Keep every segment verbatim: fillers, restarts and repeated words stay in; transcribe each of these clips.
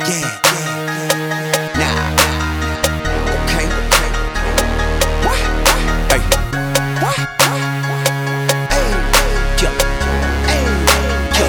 yeah, yeah. Nah, okay. What? Hey, what? Hey, yo, hey, yo,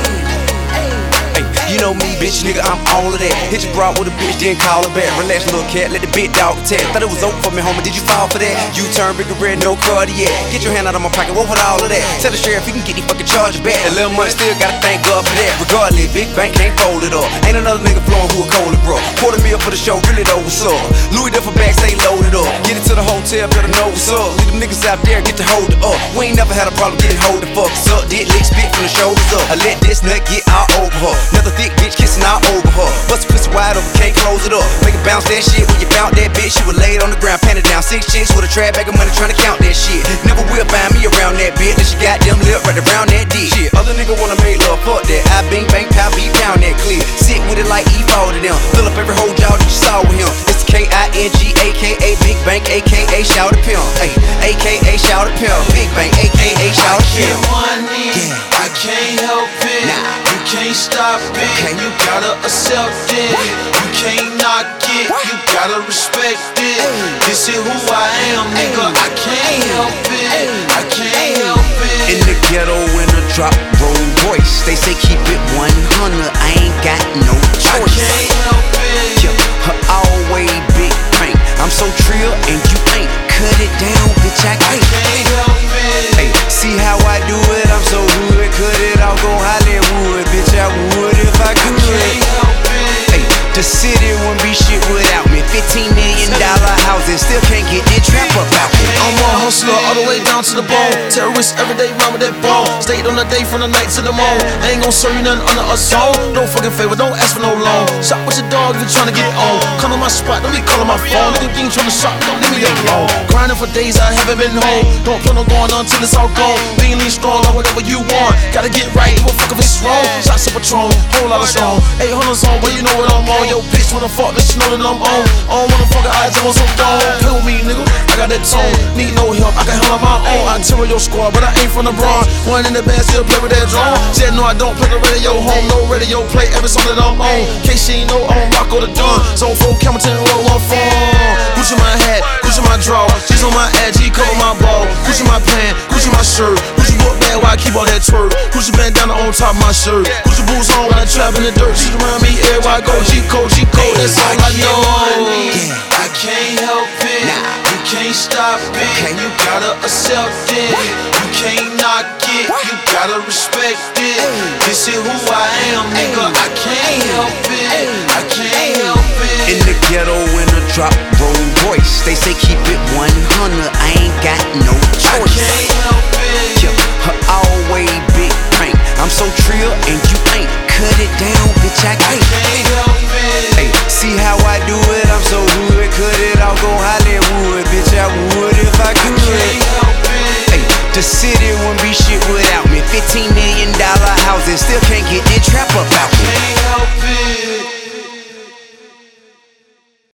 hey. You know me, bitch, nigga, I'm all of that. Hit your broad with a bitch, then call her back. Relax, little cat, let the big dog attack. Thought it was over for me, homie, did you fall for that? You turn big and red, no cardiac. Get your hand out of my pocket, what with all of that? Tell the sheriff he can get these fucking charges back. A little money still gotta thank God for that. Regardless, big bank can't fold it up. Ain't another nigga flowing who a colder, bro. Quarter meal for the show, really though, what's up? Louis Duffel bag, stay loaded up. Get it to the hotel, better know what's up. Leave them niggas out there, get to hold it up. We ain't never had a problem getting hold the fuck up. Did lick spit from the shoulders up. I let this nut get all over her. Another thick bitch kissing all over her. Bust a pussy wide open, can't close it up. Make it bounce that shit. When you bounce that bitch, she was laid on the ground, panted down. Six chicks with a trap bag of money trying to count that shit. Never will find me around that bitch. Then she got them lip right around that dick. Shit, other nigga wanna make love, fuck that. I bing bang pow beat pound that clear. Sit with it like E four to them. Fill up every whole jaw that you saw with him. It's K I N G A K A Big Bank, A K A Shout a Pimp. Ay, A K A Shout a Pimp. Big Bank, A K A Shout a Pimp. Money, yeah. I can't help it. Nah. You can't stop it. Okay. You gotta accept it. What? You can't knock it. What? You gotta respect it. Ay. This is who I am, nigga. Ay. I can't help it. Ay. I can't Ay. help it. In the ghetto, in a drop roll voice, they say keep it one hundred. I ain't got no choice. I can't help it. Yeah, her always big bank. I'm so trill and you ain't. Cut it down, bitch. I can't, I can't help it. Hey, see how I do it? I'm so good. Cut it off, go Hollywood, bitch. I would if I could. I can't help it. Hey, the city wouldn't be shit without me. Fifteen million dollar houses, still can't get this trap up out me. I'm a hustler all the way down to the bone. Terrorist every day, round with that bone. Stayed on the day from the night to the morn. I ain't gon' serve you nothing under a song. No fucking favor, don't ask for no loan. Shop with your dog if you tryna get on. Come to my spot, don't be calling my phone. Nigga, you ain't tryna shop, don't leave me alone. Grinding for days, I haven't been home. Don't plan on going on till it's all gone. Being lean strong on whatever you want. Gotta get right, give a fuck if it's wrong. Shots of Patron, whole lot of strong. eight hundreds on, but you know what I'm on. Yo, bitch, wanna fuck, bitch, you know that I'm on. I don't wanna fuck her eyes, I want some dome. Play with me, nigga, I got that tone. Need no help, I can handle my own. I tear your squad, but I ain't from the Bronx. One in the band, still play with that drum. Said no, I don't play the radio home. No radio play, every song that I'm on. Case she ain't know, I'm Rocco the Don. Zone four, Campbellton, roll one phone. Gucci my hat, Gucci my draw. She's on my edge, he cover my ball. Gucci my pant, Gucci my shirt. Gucci book bag, why I keep all that twerk. Gucci bandana on top of my shirt. Gucci boots on when I trap in the dirt. She around me everywhere I go. G-code, G-code, that's all I know. Yeah. I can't help it. Nah. You can't stop it. Okay. You gotta accept it. What? You can't knock it. What? You gotta respect it. Ay. This is who I am, nigga. Ay. I can't Ay. help it. Ay. I can't Ay. help it. In the ghetto, in a drop roll voice, they say keep it one hundred. I ain't got no choice. I can't help it. Yeah, her always big bank. I'm so trill and you ain't. Cut it down, bitch. I can't, I can't help it. Hey, see how I do it? I'm so good. Cut it off, go Hollywood, bitch. I would if I could. I can't help it. Hey, the city wouldn't be shit without me. Fifteen million dollar houses, still can't get this trap up out me. I can't help it.